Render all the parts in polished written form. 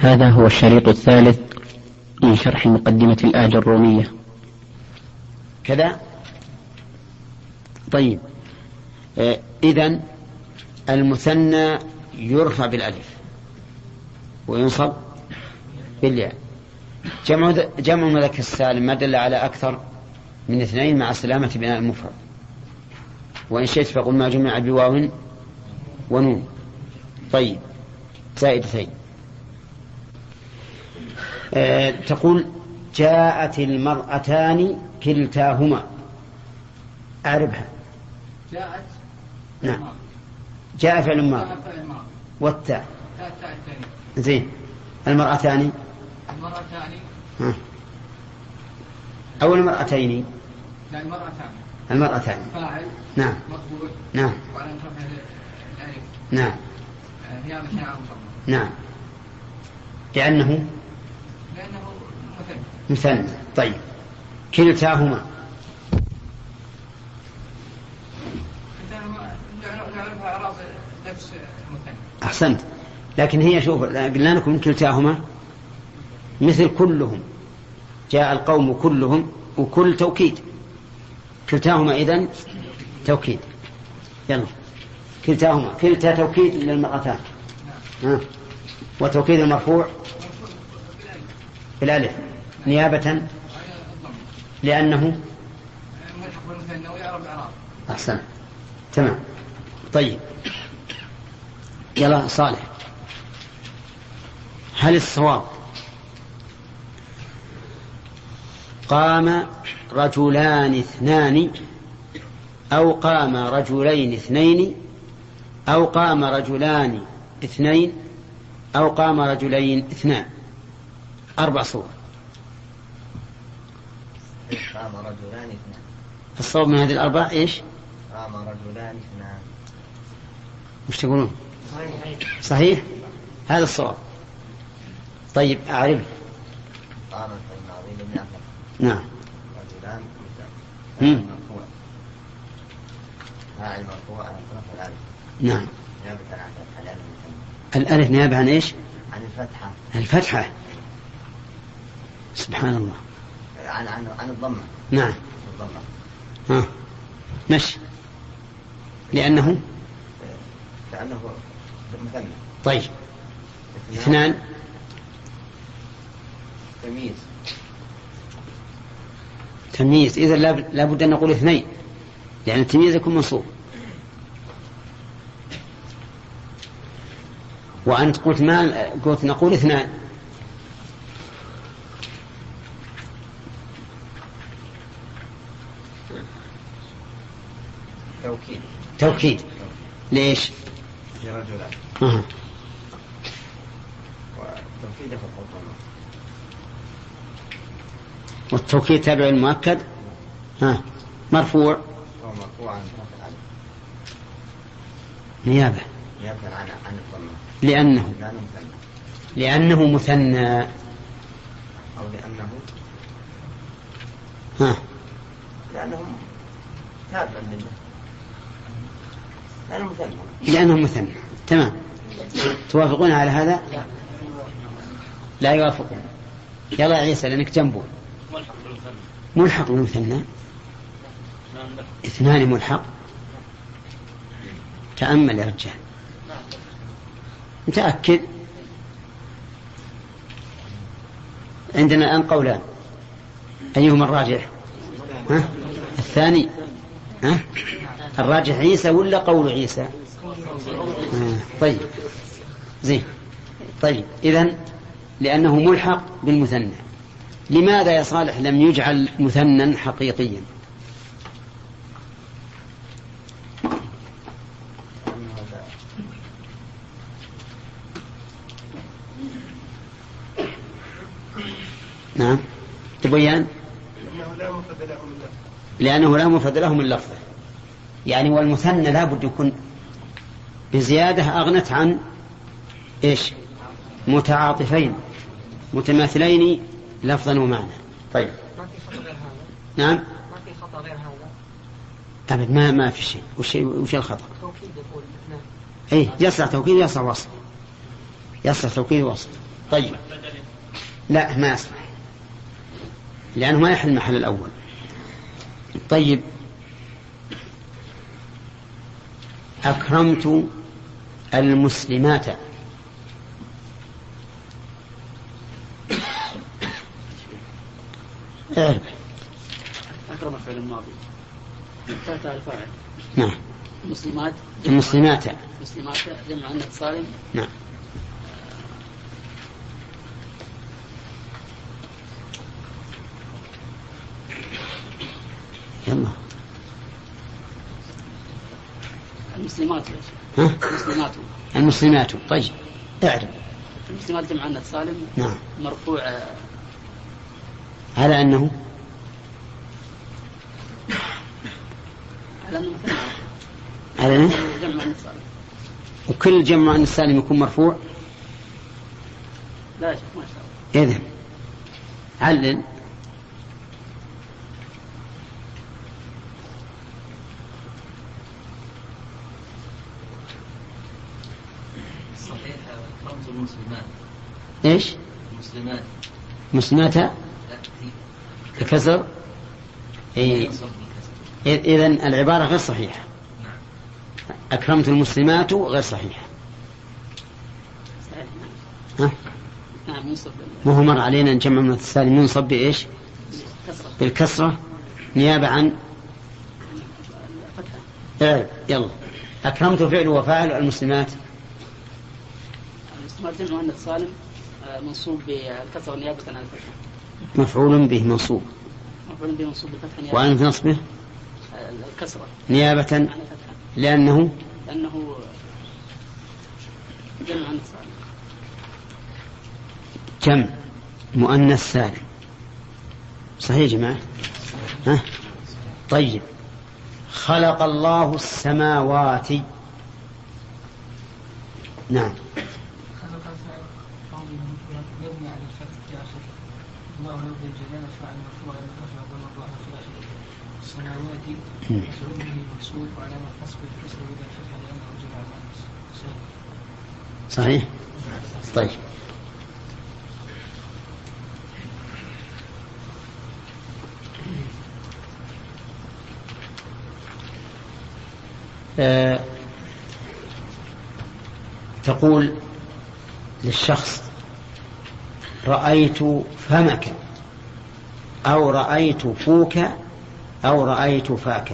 هذا هو الشريط الثالث من شرح مقدمة الآية الرومية. كذا. طيب، إذن المثنى يرفع بالألف وينصب بالياء. جمع مذكر السالم ما دل على أكثر من اثنين مع سلامة بناء المفرد. وإن شئت فقل ما جمع بواو ونون. طيب، زائدتين. تقول جاءت المرأتان كلتاهما. أعربها. جاءت. نعم. جاء فعل ماضي والتاء. زين. المرأتان. أو المرأتين. المرأتان. فاعل. نعم. مقبول. نعم. وعلى رفعه الألف. نعم. هي مشاعر. نعم. لأنه مثنى. طيب، كلتاهما. أحسنت. لكن هي شوف، قلنا لكم كلتاهما مثل كلهم. جاء القوم كلهم، وكل توكيد. كلتاهما إذن توكيد. يلا، كلتاهما. كلتا توكيد للمرأتان. وتوكيد المرفوع بالألف نيابة لأنه أحسن. تمام. طيب، يلا صالح، هل الصواب قام رجلان اثنان، أو قام رجلين اثنين، أو قام رجلان اثنين، أو قام رجلين اثنان؟ 4 صور. قام رجلان اثنان. الصواب من هذه الأربع إيش؟ قام رجلان اثنان. مش تقولون صحيح؟ هذا الصواب. طيب، أعرف. قام في الماضي لم يأخذ. نعم. رجلان مرفوع. فاعل مرفوع على طرف الألف. نعم. نيابة عن الألف. الألف نيابة عن إيش؟ عن الفتحة. الفتحة. سبحان الله. عن الضمة. نعم. الضمة. مش لأنه مثنى. طيب، اثنان. تمييز. إذا لا بد أن نقول اثنين، لأن التمييز يكون منصوب. وأنت قلت نقول اثنان. توكيد. ليش؟ لرجلان. والتوكيد في القرآن. والتوكيد تابع المؤكد. مرفوع. هو مرفوع عن طرف الألف نيابة عن الضمة. لأنه مثنى. أو لأنه تابع لله. لأنه مثنى. تمام. توافقون على هذا؟ لا يوافقون. يلا عيسى، لأنك جنبه. ملحق بالمثنى. اثنان ملحق. تأمل يا رجال، متأكد. عندنا الآن قولان، أيهما الراجح؟ الثاني. الراجح عيسى ولا قول عيسى؟ طيب، زين. طيب، إذن لأنه ملحق بالمثنى. لماذا يا صالح لم يجعل مثنى حقيقيا؟ نعم، تبين. لأنه لا مفرد له من لفظه. يعني والمثنى لا بد يكون بزيادة أغنت عن إيش؟ متعاطفين متماثلين لفظا ومعنى. طيب، ما في خطأ غير هذا. نعم، ما في خطأ غير هذا أبد. ما في شيء. وش الخطأ؟ توكيد يقول اثنان. أي، يصلح توكيد، يصلح وصف. يصلح توكيد وصف. طيب لا ما يصلح لأنه ما يحل المحل الأول. طيب أكرمت المسلمات. أكرم فعل الماضي تحت الفاعل. نعم. المسلمات جمع مؤنث سالم. نعم. يلا المسلمات. طيب اعرف. المسلمات جمع مؤنث سالم. نعم. مرفوع على أنه جمع مؤنث سالم. وكل جمع مؤنث سالم يكون مرفوع. لا يا شيخ ما شاء الله. إذن علل. صحيح أكرمت المسلمات. إيش؟ مسلمات ككسر. إذن العبارة غير صحيحة. أكرمت المسلمات غير صحيحة. ها؟ ما هو مر علينا أن جمع مؤنث سالم منصب بإيش؟ بالكسرة نيابة عن يلا. أكرمت فعل وفاعل. المسلمات جمع مؤنث سالم منصوب بالكسرة نيابة عن الفتحة. مفعول به منصوب بالفتحة نيابة. وعن نصبه الكسرة نيابة عن الفتحة لأنه جمع مؤنث سالم. جمع مؤنث سالم. صحيح يا جماعة؟ ها؟ طيب خلق الله السماوات. نعم. يبني على الفتح في آخره. الله رب الجلال فعل مرفوع المرفوع بالمرفوع في آخره. السماوات مفعول به منصوب وعلامة نصب الكسر وإذا الفتح لأنه جمع مؤنث سالم. صحيح. طيب تقول للشخص رأيت فمك أو رأيت فوك أو رأيت فاك.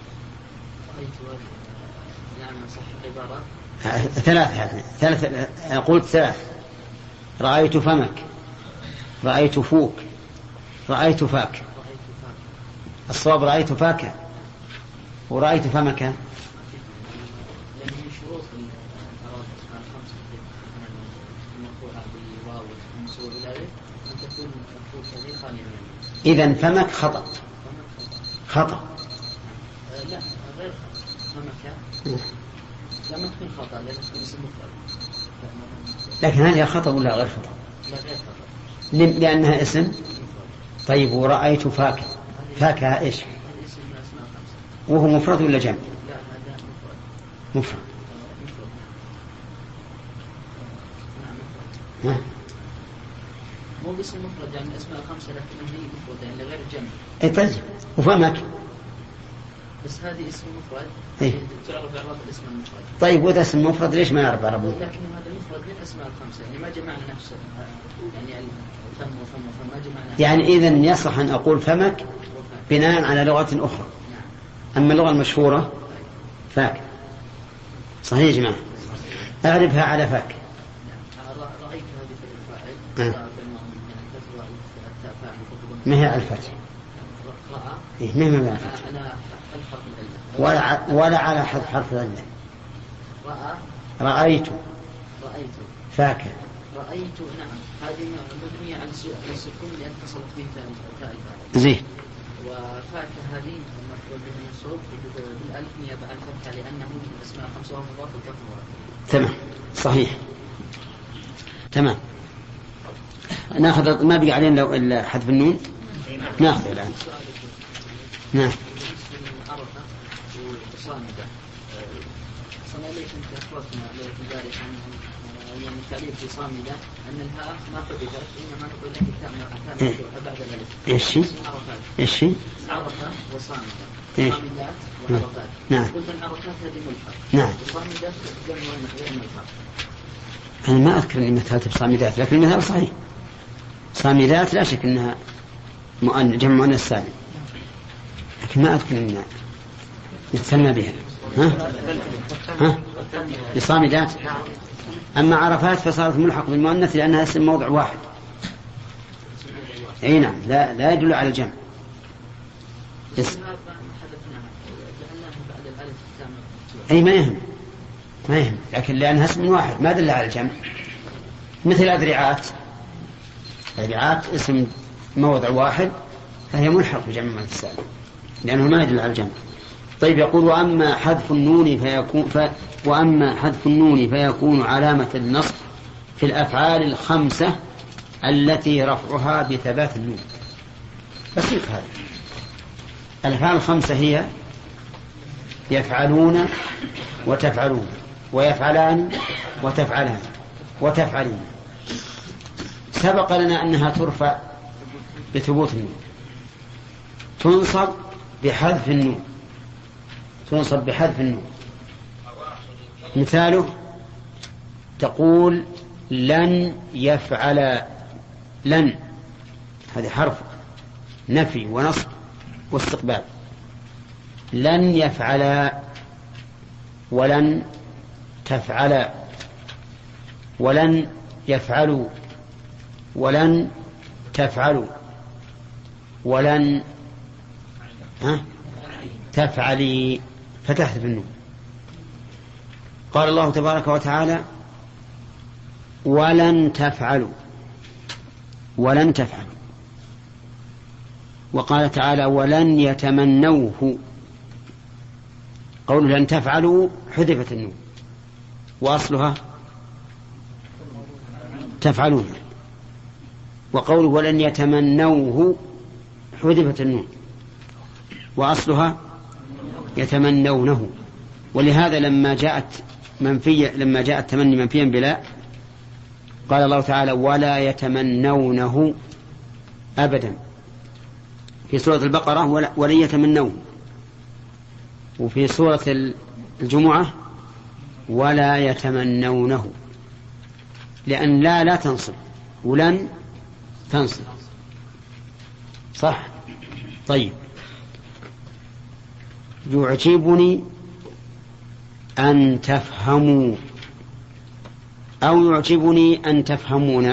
ثلاث قلت ثلاث. رأيت فمك، رأيت فوك، رأيت فاك. الصواب رأيت فاك ورأيت فمك. إذن فمك خطأ. لا غير فمك لما تكون خطأ لأنه اسم مفرد. لكن هل هي خطأ ولا غير خطأ؟ لا غير خطأ لأنها اسم. طيب ورأيت فاك. فاكهة إيش؟ وهو مفرد ولا جمع؟ لا هذا مفرد. مو باسم مفرد يعني الأسماء الخمسة لكنها هي مفرد يعني غير جمع. إيه طيب وفمك. بس هذه اسم مفرد. إيه. تعرف إعراب الاسم المفرد. طيب وده اسم مفرد ليش ما يعرف إعرابه؟ لكن هذا المفرد من الأسماء الخمسة يعني ما جمعنا نفسه يعني فم ما جمعنا. يعني إذن يصح أن أقول فمك بناء على لغة أخرى. أما اللغة المشهورة فاك. صحيح يا جماعة؟ أعرفها على فاك. رأيت هذه في الفاعل. ما هي على الفتح؟ إيه ما هي ولا على حرف العلة. رأيت فاك. رأيت نعم هذه مبنية على السكون لأن اتصلت به تاء الفاعل. زين. وفاك هذه مفعول به منصوب بالألف نيابة عن الفتحة لأنه من الأسماء الخمسة وهو مضاف الكفر. تمام صحيح. تمام. ناخذ ما بقى علينا لو إلا حذف النون. ناخذ الآن. نعم. عرفة وصامدة. صنع ليش أنت أخبرتنا ذلك عنهم يعني التعليق في صامدة أن الهاء ما حذفت إنما نقول لك التاء مفتوحة بعد الألف. إيش؟ عرفة وصامدة. إيه؟ صامدات وعرفات. نعم. قلت العرفات هذه ملحق. نعم. وصامدات جمع غير ملحق. أنا ما أذكر إني مثلت بصامدات، لكن المثال صحيح. صامدات لا شك أنها جمع مؤنث سالم، لكن ما أذكر إني نتسمى بها. ها؟ بصامدات. أما عرفات فصارت ملحق بالمؤنث لأنها اسم موضع واحد. أي نعم، لا يدل على الجمع. أي ما يهم، لكن لأنها اسم واحد ما دل على الجمع. مثل أذرعات اسم موضع واحد فهي ملحق بجمع مؤنث سالم لأنه ما يدل على الجمع. طيب، يقول وأما حذف النون فيكون علامة النصب في الأفعال الخمسة التي رفعها بثبات النون. بسيط هذا. الأفعال الخمسة هي يفعلون وتفعلون ويفعلان وتفعلان وتفعلين. سبق لنا أنها ترفع بثبوت النون، تنصب بحذف النون. مثاله تقول لن يفعل. لن هذه حرف نفي ونصب واستقبال. لن يفعل ولن تفعل ولن يفعلوا ولن تفعلوا ولن تفعلي، فتحذف النون. قال الله تبارك وتعالى ولن تفعلوا. وقال تعالى ولن يتمنوه. قول لن تفعلوا حذفت النون وأصلها تفعلون. وقول ولن يتمنوه حذفت النون وأصلها يتمنونه. ولهذا لما جاءت تمني منفيا بلا قال الله تعالى ولا يتمنونه أبدا في سورة البقرة ولن يتمنوه، وفي سورة الجمعة ولا يتمنونه، لأن لا تنصب ولن تنصب. صح؟ طيب، يعجبني أن تفهموا أو يعجبني أن تفهمون.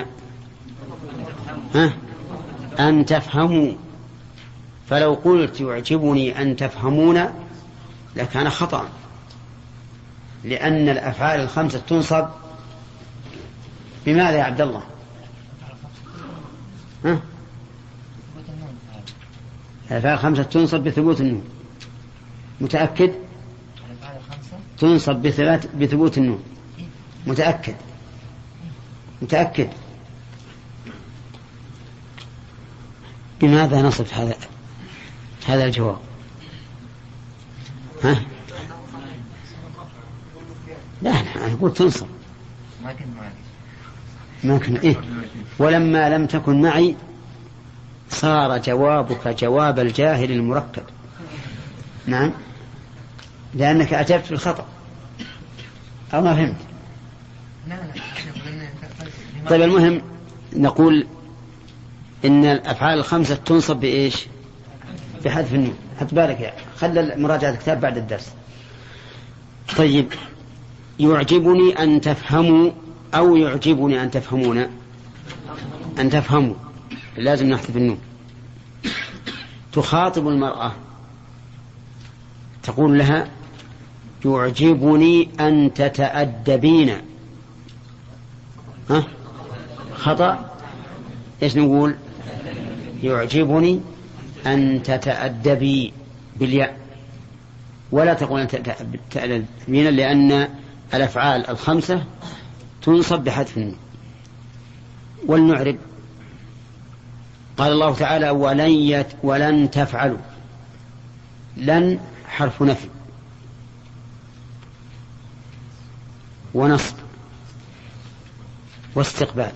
أن تفهموا. فلو قلت يعجبني أن تفهمون لكان خطأ، لأن الأفعال الخمسة تنصب بماذا يا عبد الله؟ الأفعال الخمسة تنصب بثبوت النون. متأكد؟ تنصب بثبوت النون. متأكد. بماذا نصف هذا الجواب؟ لا أنا أقول تنصب. ما كنت إيه؟ ولما لم تكن معي صار جوابك جواب الجاهل المركب. نعم، لأنك أجبت بالخطأ أو ما فهمت. طيب، المهم نقول إن الأفعال الخمسة تنصب بإيش؟ بحذف النون. حط بالك يا خلي مراجعة الكتاب بعد الدرس. طيب، يعجبني أن تفهموا أو يعجبني أن تفهمون. أن تفهموا لازم نحذف النون. تخاطب المرأة تقول لها يعجبني أن تتأدبين. خطأ. إيش نقول؟ يعجبني أن تتأدبي بالياء، ولا تقول أن تتأدبين، لأن الأفعال الخمسة تنصب بحذف النون. ولنعرب. قال الله تعالى ولن تفعلوا. لن حرف نفي ونصب، واستقبال.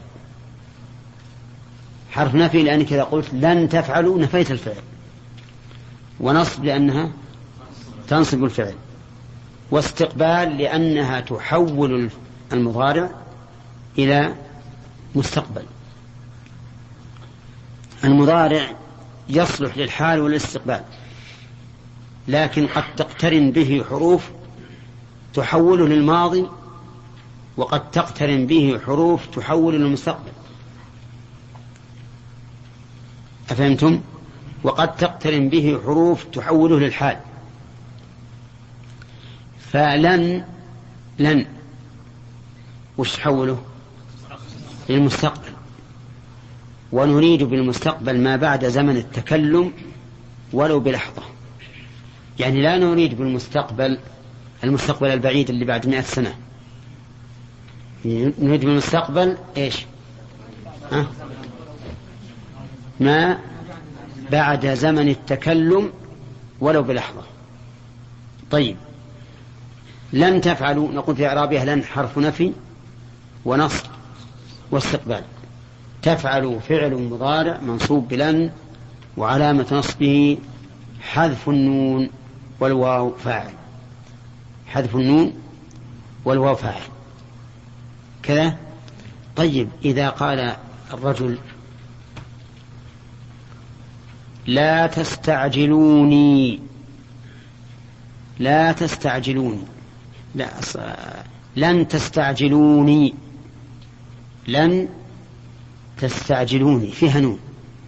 حرف نفي لأنك إذا قلت لن تفعلوا نفيت الفعل، ونصب لأنها تنصب الفعل، واستقبال لأنها تحول المضارع إلى مستقبل. المضارع يصلح للحال والاستقبال، لكن قد تقترن به حروف تحوله للماضي، وقد تقترن به حروف تحوله للمستقبل. أفهمتم؟ وقد تقترن به حروف تحوله للحال. فلن وش تحوله؟ للمستقبل، ونريد بالمستقبل ما بعد زمن التكلم ولو بلحظة. يعني لا نريد بالمستقبل المستقبل البعيد اللي بعد 100 سنة، نريد بالمستقبل إيش؟ ما بعد زمن التكلم ولو بلحظة. طيب، لن تفعلوا نقول في إعرابها لن حرف نفي ونصب واستقبال. تفعلوا فعل مضارع منصوب بلن، وعلامة نصبه حذف النون والواو فاعل. حذف النون والواو فاعل كذا. طيب، إذا قال الرجل لا تستعجلوني، لا تستعجلوني، لن تستعجلوني، لن تستعجلوني فيها نون،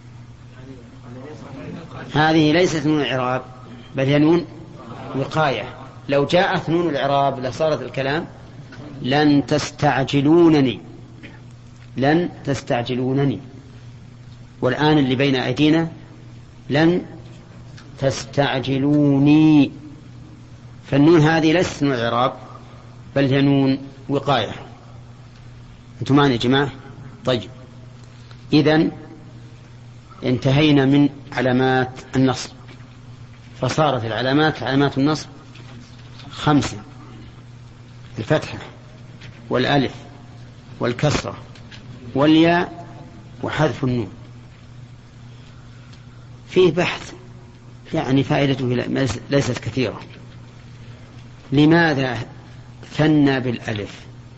هذه ليست نون الإعراب بل هي نون وقاية. لو جاءت نون الإعراب لصارت الكلام لن تستعجلونني، لن تستعجلونني. والآن اللي بين أيدينا لن تستعجلوني، فالنون هذه ليست نون الإعراب بل هي نون وقاية. أنتم معنا يا جماعة؟ طيب، إذن انتهينا من علامات النصب، فصارت العلامات علامات النصب 5: الفتحة والألف والكسرة والياء وحذف النون. فيه بحث يعني فائدته ليست كثيرة. لماذا ثنى بالألف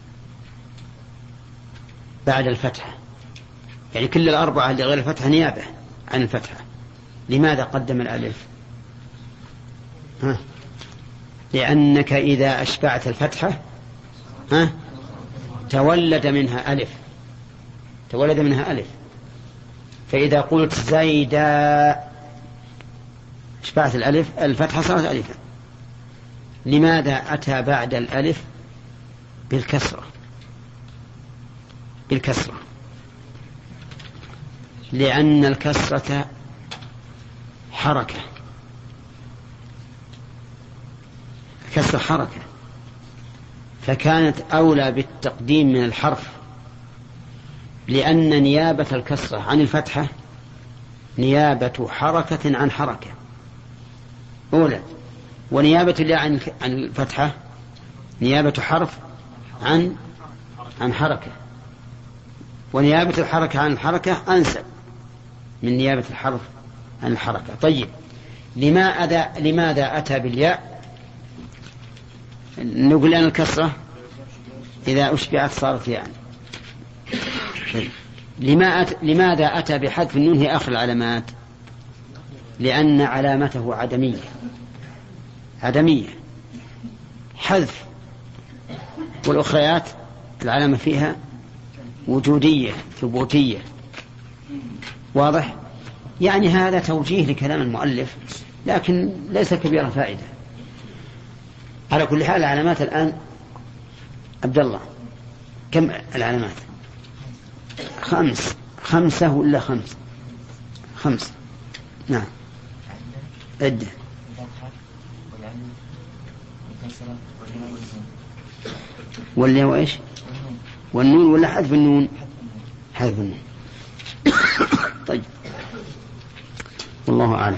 بعد الفتحة؟ يعني كل الأربعة اللي غير الفتحة نيابة عن الفتحة، لماذا قدم الألف؟ لأنك إذا أشبعت الفتحة تولد منها ألف، تولد منها ألف. فإذا قلت زيدا أشبعت الألف، الفتحة صارت ألفا. لماذا أتى بعد الألف بالكسرة؟ بالكسرة لأن الكسرة حركة، كسر حركة، فكانت أولى بالتقديم من الحرف، لأن نيابة الكسرة عن الفتحة نيابة حركة عن حركة أولى، ونيابة الله عن الفتحة نيابة حرف عن حركة، ونيابة الحركة عن الحركة أنسب من نيابة الحرف عن الحركة. طيب، لماذا أتى بالياء؟ نقول أن الكسرة إذا أشبعت صارت يعني. لماذا أتى بحذف النون هي آخر العلامات؟ لأن علامته عدمية حذف، والأخريات العلامة فيها وجودية ثبوتية. واضح؟ يعني هذا توجيه لكلام المؤلف لكن ليس كبير فائدة. على كل حال العلامات الآن عبد الله كم العلامات؟ 5 ولا 5؟ نعم، عدة. ولا وإيش؟ والنون ولا حذف النون؟ حذف النون. طيب، والله أعلم.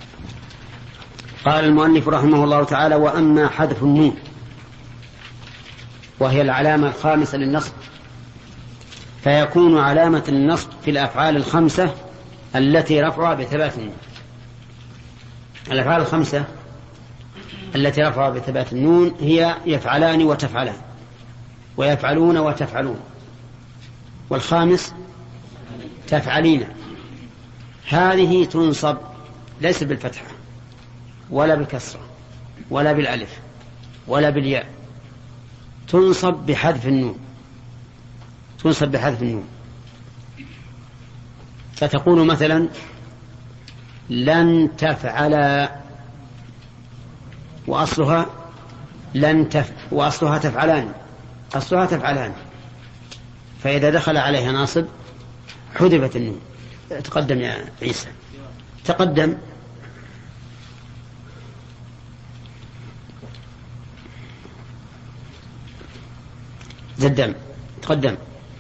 قال المؤلف رحمه الله تعالى: وأما حذف النون وهي العلامة الخامسة للنصب فيكون علامة النصب في الأفعال الخمسة التي رفعها بثبات النون. الأفعال الخمسة التي رفعها بثبات النون هي يفعلان وتفعلان، ويفعلون وتفعلون، والخامس تفعلين. هذه تنصب ليس بالفتحة ولا بالكسرة ولا بالألف ولا بالياء، تنصب بحذف النون، تنصب بحذف النون. فتقول مثلا لن تفعل، وأصلها وأصلها تفعلان، أصلها تفعلان، فإذا دخل عليها ناصب حذفت النون. تقدم يا عيسى، تقدم. زدم، تقدم.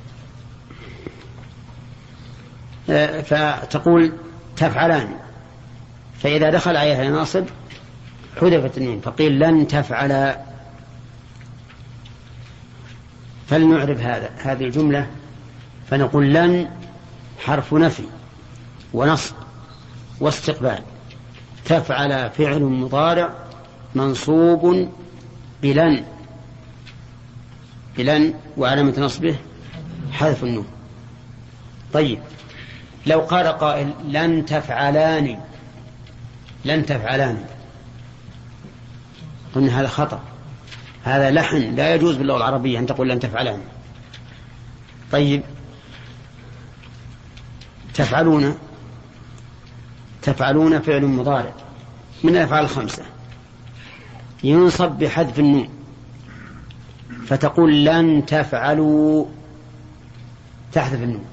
فتقول تفعلان، فإذا دخل عليها ناصب حذفت النون، فقيل لن تفعل. فلنعرف هذه الجملة، فنقول لن حرف نفي ونصب واستقبال، تفعل فعل مضارع منصوب بلن، وعلامة نصبه حذف النون. طيب لو قال قائل لن تفعلان، لن تفعلان، قلنا هذا خطأ، هذا لحن، لا يجوز باللغة العربية أن تقول لن تفعلان. طيب تفعلون، تفعلون فعل مضارع من الأفعال الخمسة ينصب بحذف النون، فتقول لن تفعلوا، تحذف النون.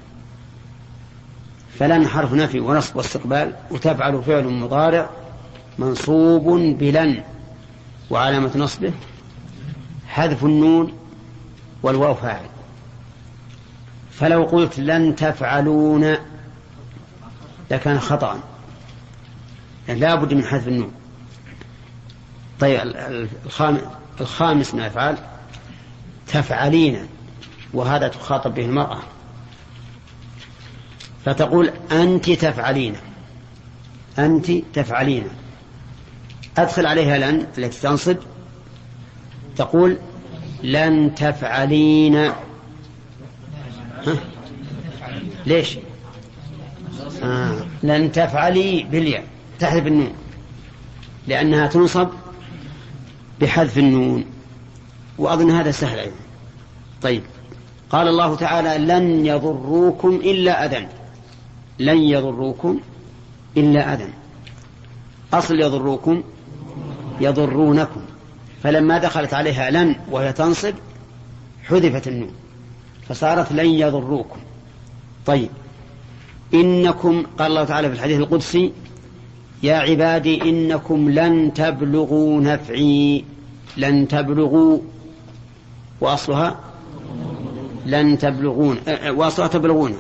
فلن حرف نفي ونصب واستقبال، وتفعل فعل مضارع منصوب بلن، وعلامة نصبه حذف النون والواو فاعل. فلو قلت لن تفعلون لكان خطأ، يعني لا بد من حذف النون. طيب الخامس من الأفعال تفعلين، وهذا تخاطب به المرأة، فتقول أنت تفعلين، أنت تفعلين، أدخل عليها لن التي تنصب، تقول لن تفعلين. ليش؟ لن تفعلي بالياء، تحذف النون لأنها تنصب بحذف النون، وأظن هذا سهل أيضا. طيب قال الله تعالى لن يضروكم إلا أذى، لن يضروكم إلا أذى، أصل يضروكم يضرونكم، فلما دخلت عليها لن وهي تنصب حذفت النون فصارت لن يضروكم. طيب إنكم، قال الله تعالى في الحديث القدسي يا عبادي إنكم لن تبلغوا نفعي، لن تبلغوا، وأصلها لن تبلغون، وأصلها تبلغون،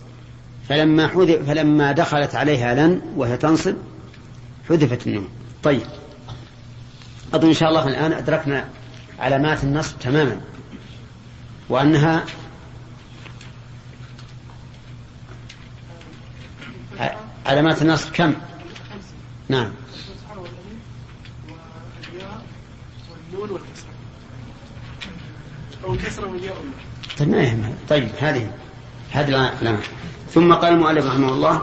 فلما دخلت عليها لن وهي تنصب حذفت النون. طيب أظن إن شاء الله الآن أدركنا علامات النصب تماما، وأنها علامات النصب كم؟ نعم، والنون والكسرة أو الكسرة والياء. طيب هذه العلامات. ثم قال المؤلف رحمه الله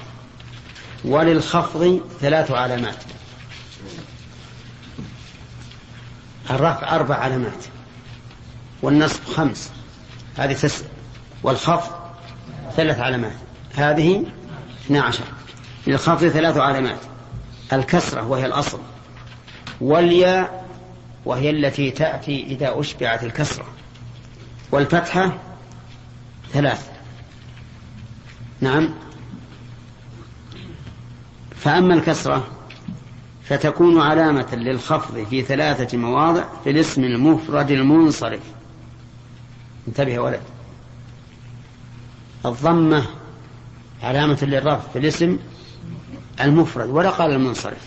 وللخفض 3 علامات. الرفع 4 علامات، والنصب 5، هذه 9، والخفض 3 علامات، هذه 12. للخفض 3 علامات: الكسرة وهي الأصل، والياء وهي التي تأتي إذا أشبعت الكسرة، والفتحة 3. نعم. فأما الكسرة فتكون علامة للخفض في 3 مواضع في الاسم المفرد المنصرف. انتبه يا ولد، الضمة علامة للرفع في الاسم المفرد ولا قال المنصرف،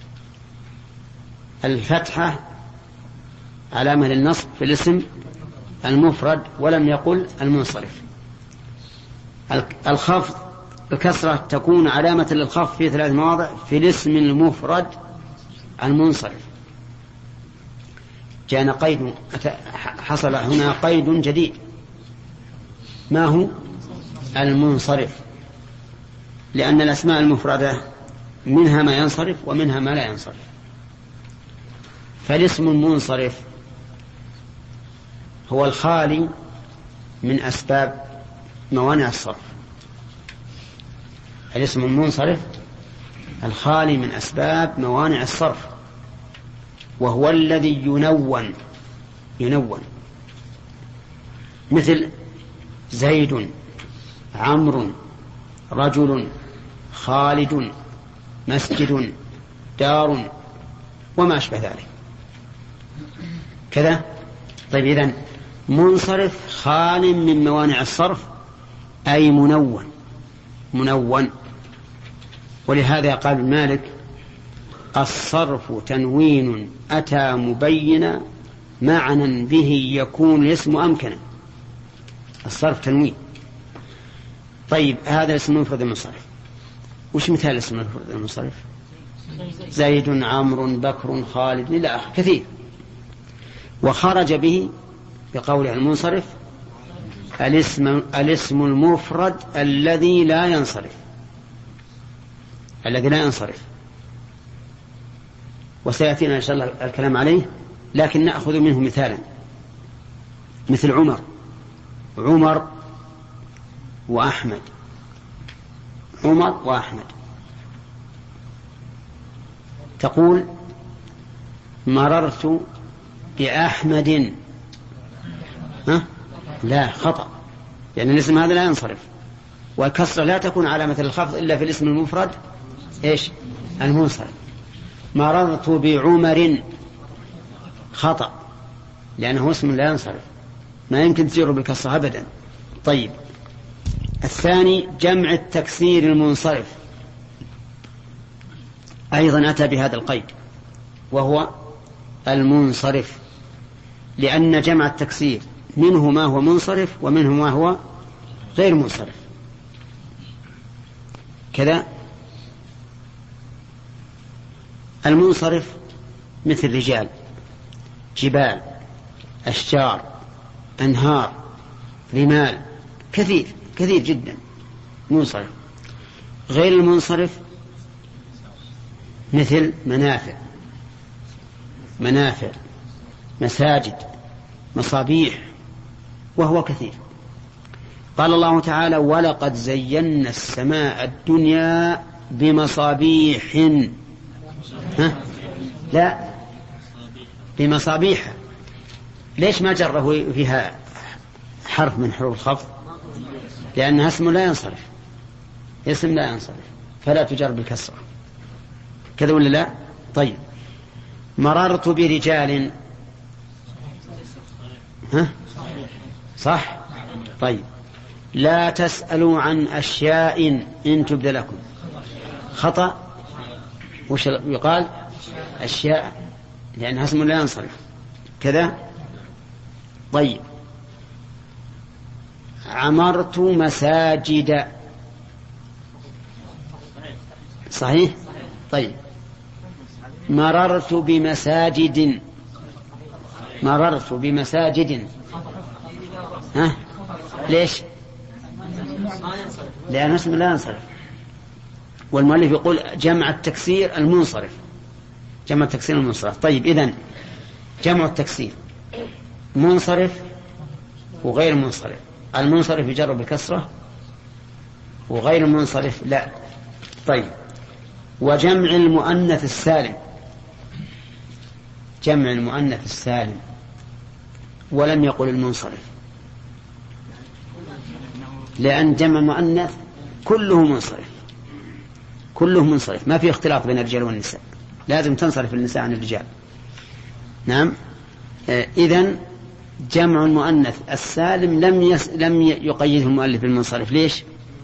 الفتحة علامة للنصب في الاسم المفرد ولم يقل المنصرف. الخفض الكسرة تكون علامة للخفض في 3 مواضع في الاسم المفرد المنصرف. جاءنا قيد، حصل هنا قيد جديد، ما هو؟ المنصرف، لأن الأسماء المفردة منها ما ينصرف ومنها ما لا ينصرف. فالاسم المنصرف هو الخالي من أسباب موانع الصرف. الاسم المنصرف الخالي من أسباب موانع الصرف، وهو الذي ينون مثل زيد، عمرو، رجل، خالد، مسجد، دار، وما أشبه ذلك كذا. طيب إذن منصرف خال من موانع الصرف أي منون. ولهذا قال مالك: الصرف تنوين أتى مبينا معنى به يكون الاسم أمكنا. الصرف تنوين. طيب هذا اسم المفرد المنصرف. وش مثال اسم المفرد المنصرف؟ زيد، عمرو، بكر، خالد، إلى آخره كثير. وخرج به بقوله المنصرف الاسم المفرد الذي لا ينصرف، وسيأتينا إن شاء الله الكلام عليه، لكن نأخذ منه مثالا مثل عمر وأحمد. تقول مررت بأحمد، لا، خطأ، لأن الاسم هذا لا ينصرف، والكسرة لا تكون علامة الخفض إلا في الاسم المفرد المنصرف. مررت بعمر، خطأ، لأنه اسم لا ينصرف، ما يمكن تجره بالكسرة أبدا. طيب الثاني جمع التكسير المنصرف، أيضا أتى بهذا القيد، وهو المنصرف، لأن جمع التكسير منه ما هو منصرف ومنه ما هو غير منصرف كذا. المنصرف مثل رجال، جبال، أشجار، أنهار، رمال، كثير جدا منصرف. غير المنصرف مثل منافع، مساجد، مصابيح، وهو كثير. قال الله تعالى: ولقد زينا السماء الدنيا بمصابيح. لا، بمصابيح. ليش ما جره فيها حرف من حروف الخفض؟ لأنها اسم لا ينصرف، فلا تجر بالكسرة كذا ولا لا؟ طيب مررت برجال، صح؟ طيب لا تسألوا عن أشياء إن تبد لكم، خطأ. وش يقال؟ أشياء، لأنها اسم لا ينصرف كذا. طيب عمرت مساجد، صحيح؟ طيب مررت بمساجد، ليش؟ لأنه اسم لا ينصرف، والمؤلف يقول جمع التكسير المنصرف. طيب إذن جمع التكسير منصرف وغير منصرف. المنصرف يجر بالكسرة وغير المنصرف لا. طيب وجمع المؤنث السالم، ولم يقل المنصرف، لأن جمع المؤنث كله منصرف، ما في اختلاط بين الرجال والنساء، لازم تنصرف النساء عن الرجال. نعم. إذن جمع المؤنث السالم لم يقيده المؤلف بالمنصرف. ليش؟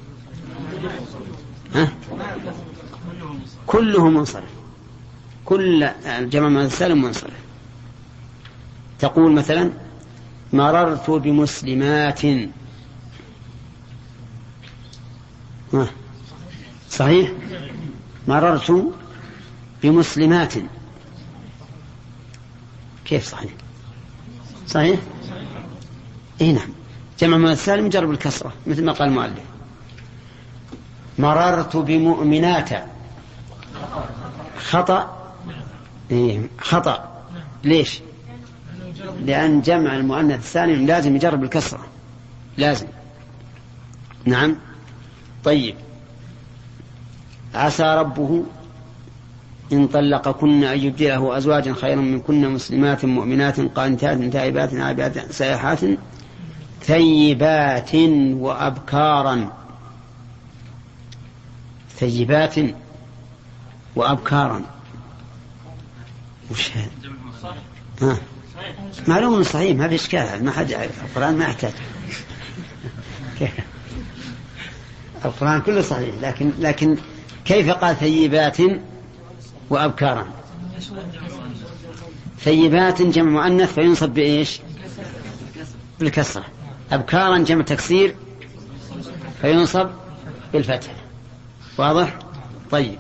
كله منصرف، كل جمع المؤنث السالم منصرف. تقول مثلا مررت بمسلمات، صحيح. مررت بمسلمات. كيف صحيح؟ صحيح. اي نعم، جمع مؤنث سالم جرب الكسرة مثل ما قال المؤلف. مررت بمؤمنات. خطأ. إيه خطأ. ليش؟ لأن جمع المؤنث السالم لازم يجرب الكسرة، لازم. نعم. طيب. عسى ربه إن طلقكن أن يبدله أزواجا خيرا منكن مسلمات مؤمنات قانتات تائبات عابدات سائحات ثيبات وأبكارا. ثيبات وأبكارا وش هذا؟ معلوم صحيح، ما في إشكال، ما حد يعرف. القرآن ما يحتاج. القرآن كله صحيح، لكن كيف قال ثيبات وأبكارا؟ ثيبات جمع مؤنث فينصب بإيش؟ بالكسرة. أبكارا جمع تكسير فينصب بالفتح. واضح؟ طيب.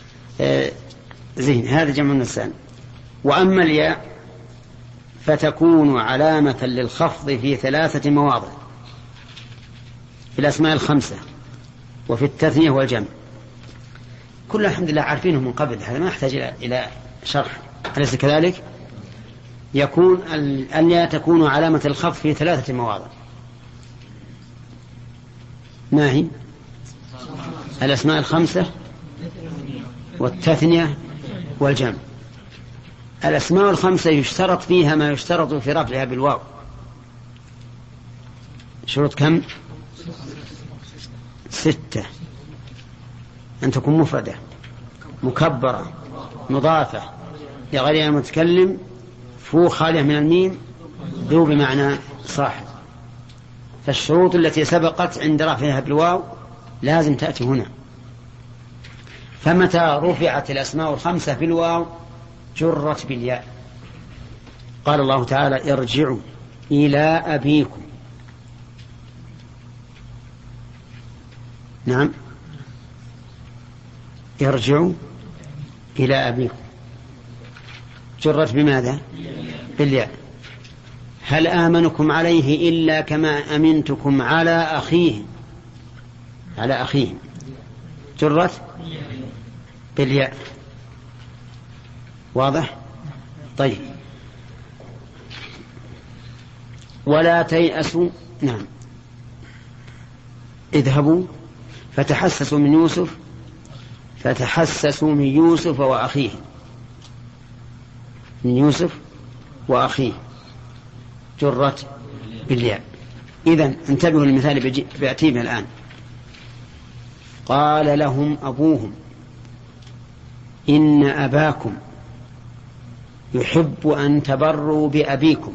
زين، هذا جمع النسان. وأما الياء فتكون علامة للخفض في 3 مواضع: في الأسماء 5 وفي التثنية والجمع. كل الحمد لله عارفينه من قبل، هذا ما يحتاج إلى شرح، أليس كذلك؟ يكون الياء تكون علامة الخفض في 3 مواضع. ما هي؟ الأسماء 5 والتثنية والجمع. الأسماء 5 يشترط فيها ما يشترط في رفعها بالواو. شروط كم؟ 6: أن تكون مفردة مكبرة مضافة لغير المتكلم فوق خالية من الميم ذو بمعنى صاحب. فالشروط التي سبقت عند رفعها بالواو لازم تأتي هنا. فمتى رفعت الأسماء 5 بالواو جرت بالياء. قال الله تعالى: ارجعوا إلى أبيكم. نعم، ارجعوا إلى أبيكم جرت بماذا؟ بالياء. هل آمنكم عليه إلا كما أمنتكم على أخيه. على أخيه جرت بالياء. واضح؟ طيب. ولا تيأسوا. نعم. اذهبوا فتحسسوا من يوسف. فتحسسوا من يوسف وأخيه. من يوسف وأخيه جرت بالياء. إذن انتبهوا للمثال بيأتينا الآن. قال لهم أبوهم إن أباكم يحب أن تبروا بأبيكم.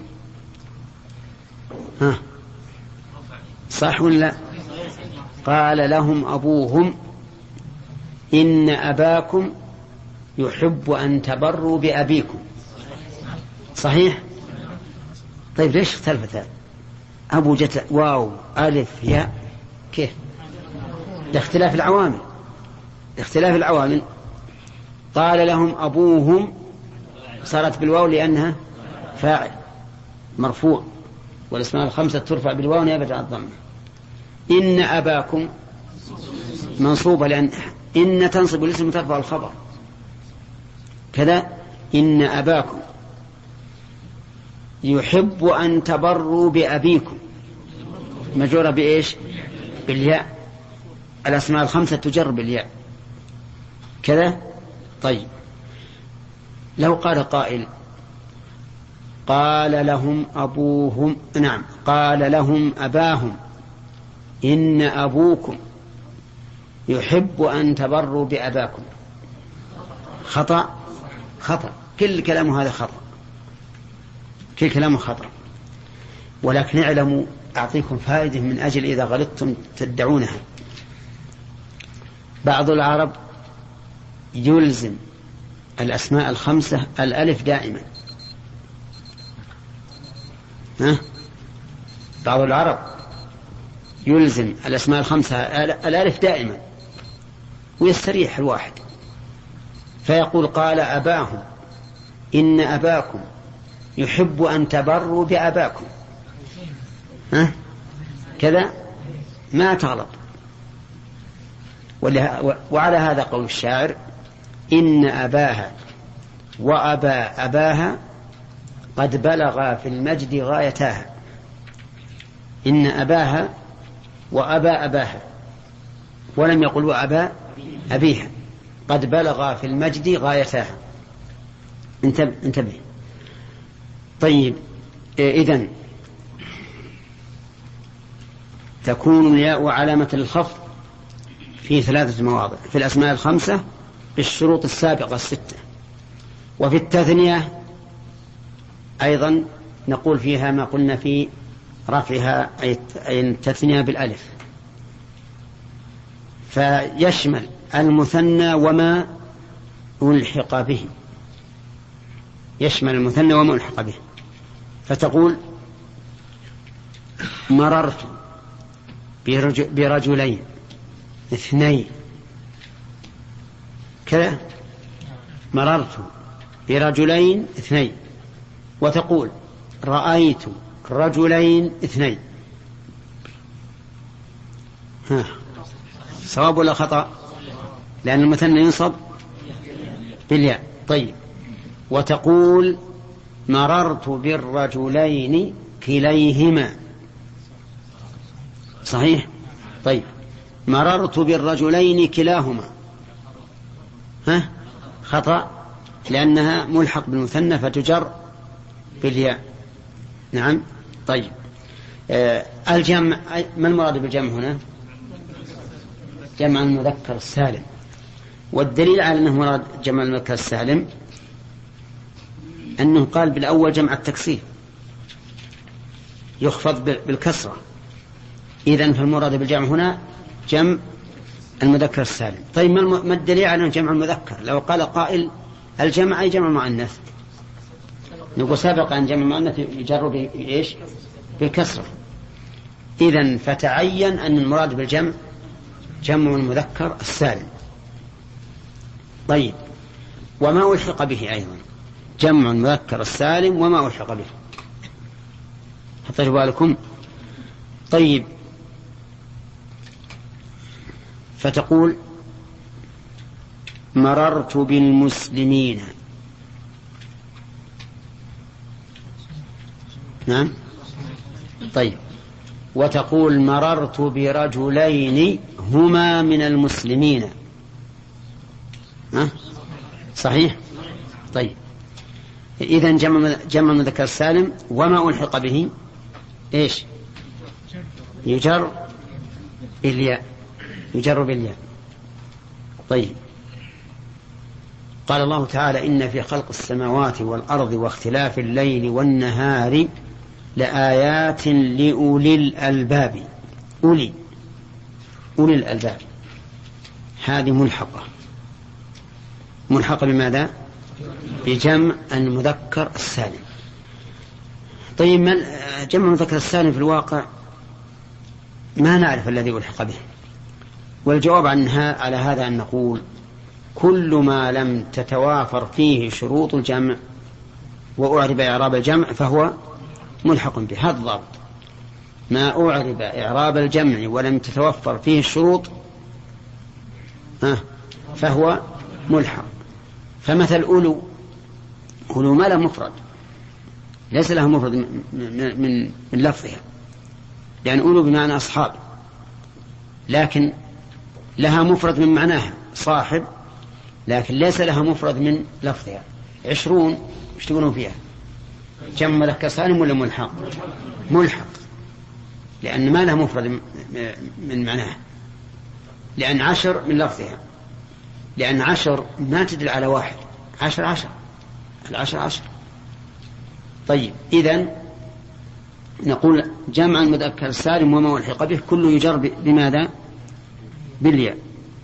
ها صح ولا؟ قال لهم أبوهم إن أباكم يحب أن تبروا بأبيكم. صحيح؟ طيب ليش اختلفت هذا؟ أبو جت واو ألف ياء، كيف؟ لاختلاف العوامل. اختلاف العوامل. قال لهم أبوهم صارت بالواو لأنها فاعل مرفوع، والأسماء 5 ترفع بالواو نيابة عن الضمة. إن أباكم منصوبة لأن إن تنصب الاسم ترفع الخبر. كذا إن أباكم يحب أن تبروا بأبيكم مجرورة بإيش؟ بالياء. الأسماء 5 تجر بالياء كذا. طيب، لو قال قائل قال لهم أبوهم، نعم، قال لهم أباهم إن أبوكم يحب أن تبروا بأباكم. خطأ. خطأ. كل كلامه هذا خطأ. كل كلامه خطأ. ولكن اعلموا، أعطيكم فائدة من أجل إذا غلطتم تدعونها. بعض العرب يلزم الأسماء 5 الألف دائما. بعض العرب يلزم الأسماء الخمسة الألف دائما ويستريح الواحد، فيقول قال أباهم إن أباكم يحب أن تبروا بأباكم، كذا ما تغلط. وعلى هذا قول الشاعر إن أباها وأبا أباها قد بلغا في المجد غايتاها. إن أباها وأبا أباها، ولم يقل وأبا أبيها، قد بلغا في المجد غايتاها. انتبه. طيب، إذن تكون الياء علامة للخفض في 3 مواضع: في الأسماء الخمسة بالشروط السابقة 6، وفي التثنية أيضا نقول فيها ما قلنا في رفعها، أي التثنية بالألف، فيشمل المثنى وما ألحق به، يشمل المثنى وما ألحق به. فتقول مررت برجلين 2 كذا، مررت برجلين 2. وتقول رأيت رجلين 2. صواب ولا خطأ؟ لأن المثنى ينصب بالياء. طيب، وتقول مررت بالرجلين كليهما، صحيح؟ طيب، مررت بالرجلين كلاهما خطأ، لأنها ملحق بالمثنى فتجر بالياء. نعم. طيب، الجمع، ما المراد بالجمع هنا؟ جمع المذكر السالم. والدليل على أنه مراد جمع المذكر السالم أنه قال بالأول جمع التكسير يخفض بالكسرة، إذن فالمراد بالجمع هنا جمع المذكر السالم. طيب، ما الدليل على أنه جمع المذكر؟ لو قال قائل الجمع أي جمع المؤنث، نقول سابق أن جمع المؤنث يجر بإيش؟ بالكسرة. إذن فتعين أن المراد بالجمع جمع المذكر السالم. طيب، وما ألحق به أيضا جمع المذكر السالم وما ألحق به، حطيت بالكم؟ طيب، فتقول مررت بالمسلمين. نعم. طيب، وتقول مررت برجلين هما من المسلمين. صحيح. طيب، إذن جمع المذكر السالم وما ألحق به إيش؟ يجر بالياء، يجر بالياء. طيب، قال الله تعالى إن في خلق السماوات والأرض واختلاف الليل والنهار لآيات لأولي الألباب. أولي الألباب هذه ملحقة بماذا؟ بجمع المذكر السالم. طيب، جمع المذكر السالم في الواقع ما نعرف الذي ألحق به، والجواب عنها على هذا أن نقول كل ما لم تتوافر فيه شروط الجمع وأعرب إعراب الجمع فهو ملحق به. هذا الضابط: ما أعرب إعراب الجمع ولم تتوفر فيه الشروط فهو ملحق. فمثل أولو ما له مفرد، ليس له مفرد من لفظها، لأن أولو بمعنى أصحاب، لكن لها مفرد من معناها صاحب، لكن ليس لها مفرد من لفظها. 20 ايش تقولون فيها؟ جمع مذكر سالم ولا ملحق؟ ملحق، لأن ما لها مفرد من معناها، لأن 10 من لفظها، لأن 10 ما تدل على واحد، 10 10. طيب، إذن نقول جمع المذكر السالم وما ألحق به كله يجر بماذا؟ بالياء.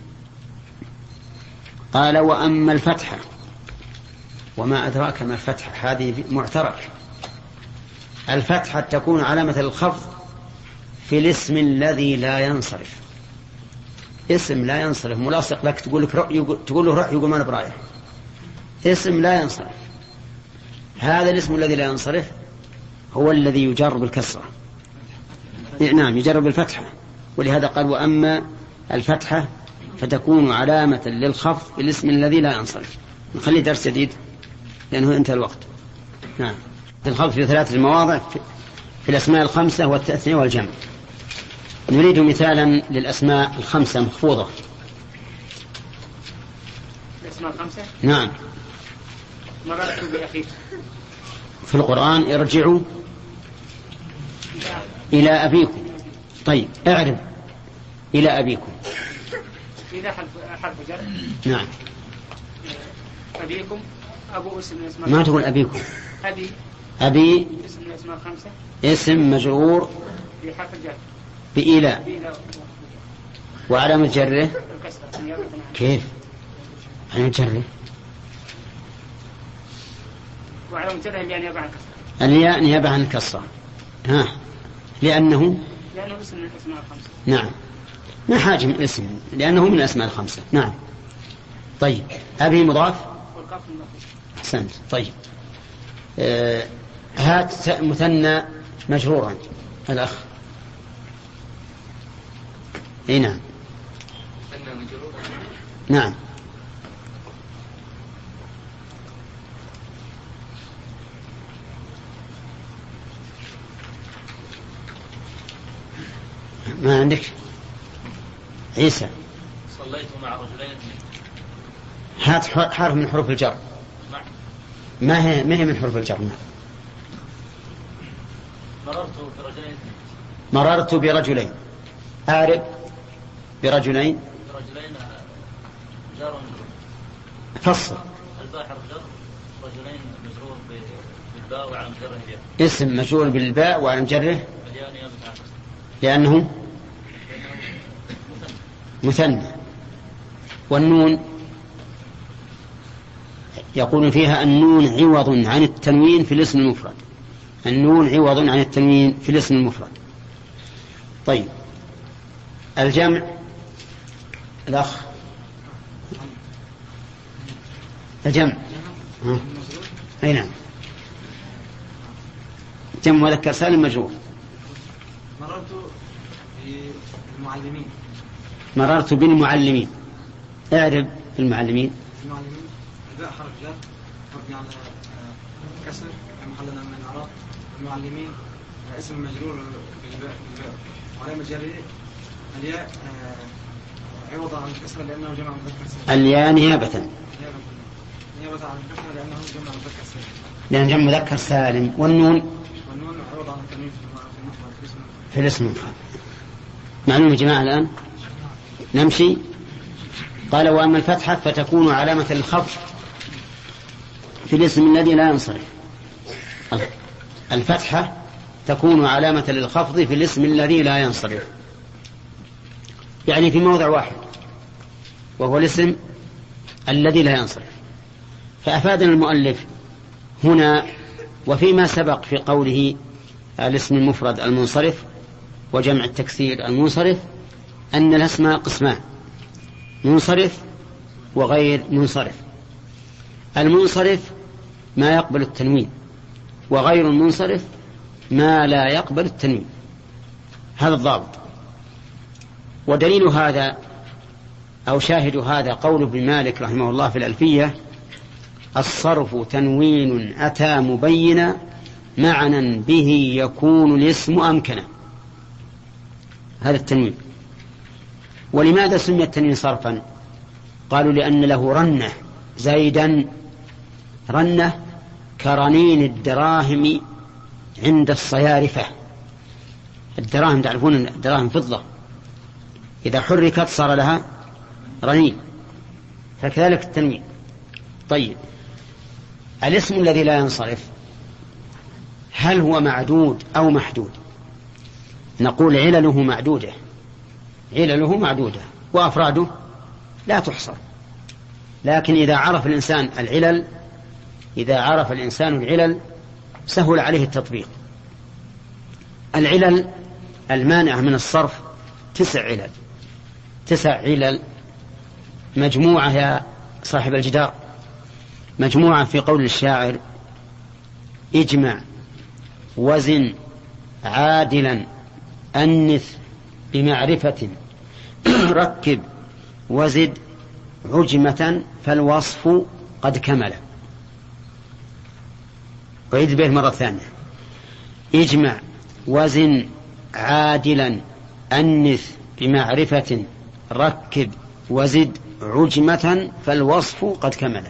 قال وأما الفتحة، وما أدراك ما الفتحة، هذه معترك. الفتحة تكون علامة الخفض في الاسم الذي لا ينصرف. اسم لا ينصرف ملاصق لك، تقول له روح، يقول ما أنا برايح. اسم لا ينصرف، هذا الاسم الذي لا ينصرف هو الذي يجر بالكسرة. نعم، يجر بالفتحة، ولهذا قال وأما الفتحة فتكون علامة للخفض بالاسم الذي لا ينصرف. نخلي درس جديد لأنه انتهى الوقت. نعم، الخفض في 3 مواضع في الأسماء الخمسة والتأثنية والجمع. نريد مثالا للأسماء الخمسة مخفوضة. الأسماء الخمسة؟ نعم. مررت بأخيك. في القرآن ارجعوا إلى أبيكم. طيب اعرف إلى أبيكم. إذا حرف جر. نعم. أبيكم. أبو اسم الأسماء. ما تقول أبيكم. أبي اسم الأسماء الخمسة. اسم مجرور بحرف الجر. بإلى. وعلامة جره الكسرة. كيف؟ علامة جره وعلامة جره الياء نيابة عن الكسرة. الياء نيابة عن الكسرة. لأنه اسم من الأسماء الخمسة. نعم، ما حاجة من اسم، لأنه من الأسماء الخمسة. نعم. طيب أبي مضاف. والقاف مضاف. أحسنت. طيب هات مثنى مجرورا الأخ. اي نعم. نعم. ما عندك عيسى؟ صليت مع رجلين. هات حرف من حروف الجر. ما هي من حروف الجر. مررت برجلين. أعرب برجلين. جار فصل. الباء حرف جر. رجلين مجرور بالباء وعلى جره الياء. اسم مجرور بالباء وعلى جره الياء نيابة عن الكسرة. لأنه مثنى. والنون يقول فيها النون عوض عن التنوين في الاسم المفرد. النون عوض عن التنوين في الاسم المفرد. طيب الجمع الأخ. الجمع أي نعم. جمع مذكر سالم مجرور. بالمعلمين. مررت بالمعلمين. اعرب المعلمين. المعلمين الباء حرف جر مبني على كسر في محل من الإعراب. المعلمين اسم مجرور بالباء وعلامة جره الياء عوض عن الكسر لأنه جمع مذكر سالم. الياء نيابة عن الكسر لأنه جمع مذكر سالم. لأن جمع مذكر سالم. والنون عوض عن التنوين في الاسم المفرد. معلوم يا جماعة الآن؟ نمشي. قال وأما الفتحة فتكون علامة للخفض في الاسم الذي لا ينصرف. الفتحة تكون علامة للخفض في الاسم الذي لا ينصرف، يعني في موضع واحد وهو الاسم الذي لا ينصرف. فأفادنا المؤلف هنا وفيما سبق في قوله الاسم المفرد المنصرف وجمع التكسير المنصرف أن الأسماء قسمان: منصرف وغير منصرف. المنصرف ما يقبل التنوين، وغير المنصرف ما لا يقبل التنوين. هذا الضابط. ودليل هذا أو شاهد هذا قول ابن مالك رحمه الله في الألفية: الصرف تنوين أتى مبينا معنى به يكون الاسم أمكنا. هذا التنوين. ولماذا سمي التنوين صرفا؟ قالوا لأن له رنة. زيدا رنة كرنين الدراهم عند الصيارفة. الدراهم تعرفون الدراهم فضة، إذا حركت صار لها رنين، فكذلك التنوين. طيب الاسم الذي لا ينصرف هل هو معدود أو محدود؟ نقول علله معدودة، علله معدودة وأفراده لا تحصر. لكن إذا عرف الإنسان العلل، إذا عرف الإنسان العلل سهل عليه التطبيق. العلل المانعة من الصرف 9 علل مجموعة يا صاحب الجدار، مجموعة في قول الشاعر: اجمع وزن عادلا أنث بمعرفة ركب وزد عجمة فالوصف قد كمل. أعيد به مرة ثانية: اجمع وزن عادلا أنث بمعرفة ركب وزد عجمة فالوصف قد كمل.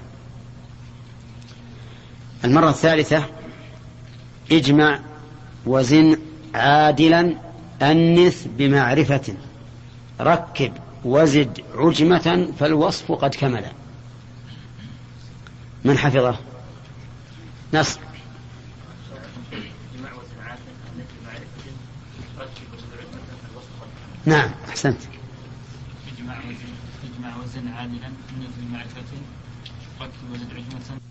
المرة الثالثة: اجمع وزن عادلا أنث بمعرفة ركب وزد عجمة فالوصف قد كمل. من حفظه؟ نصر. نعم أحسنت. اجمع وزن عادلا أنث بمعرفة ركب وزد عجمة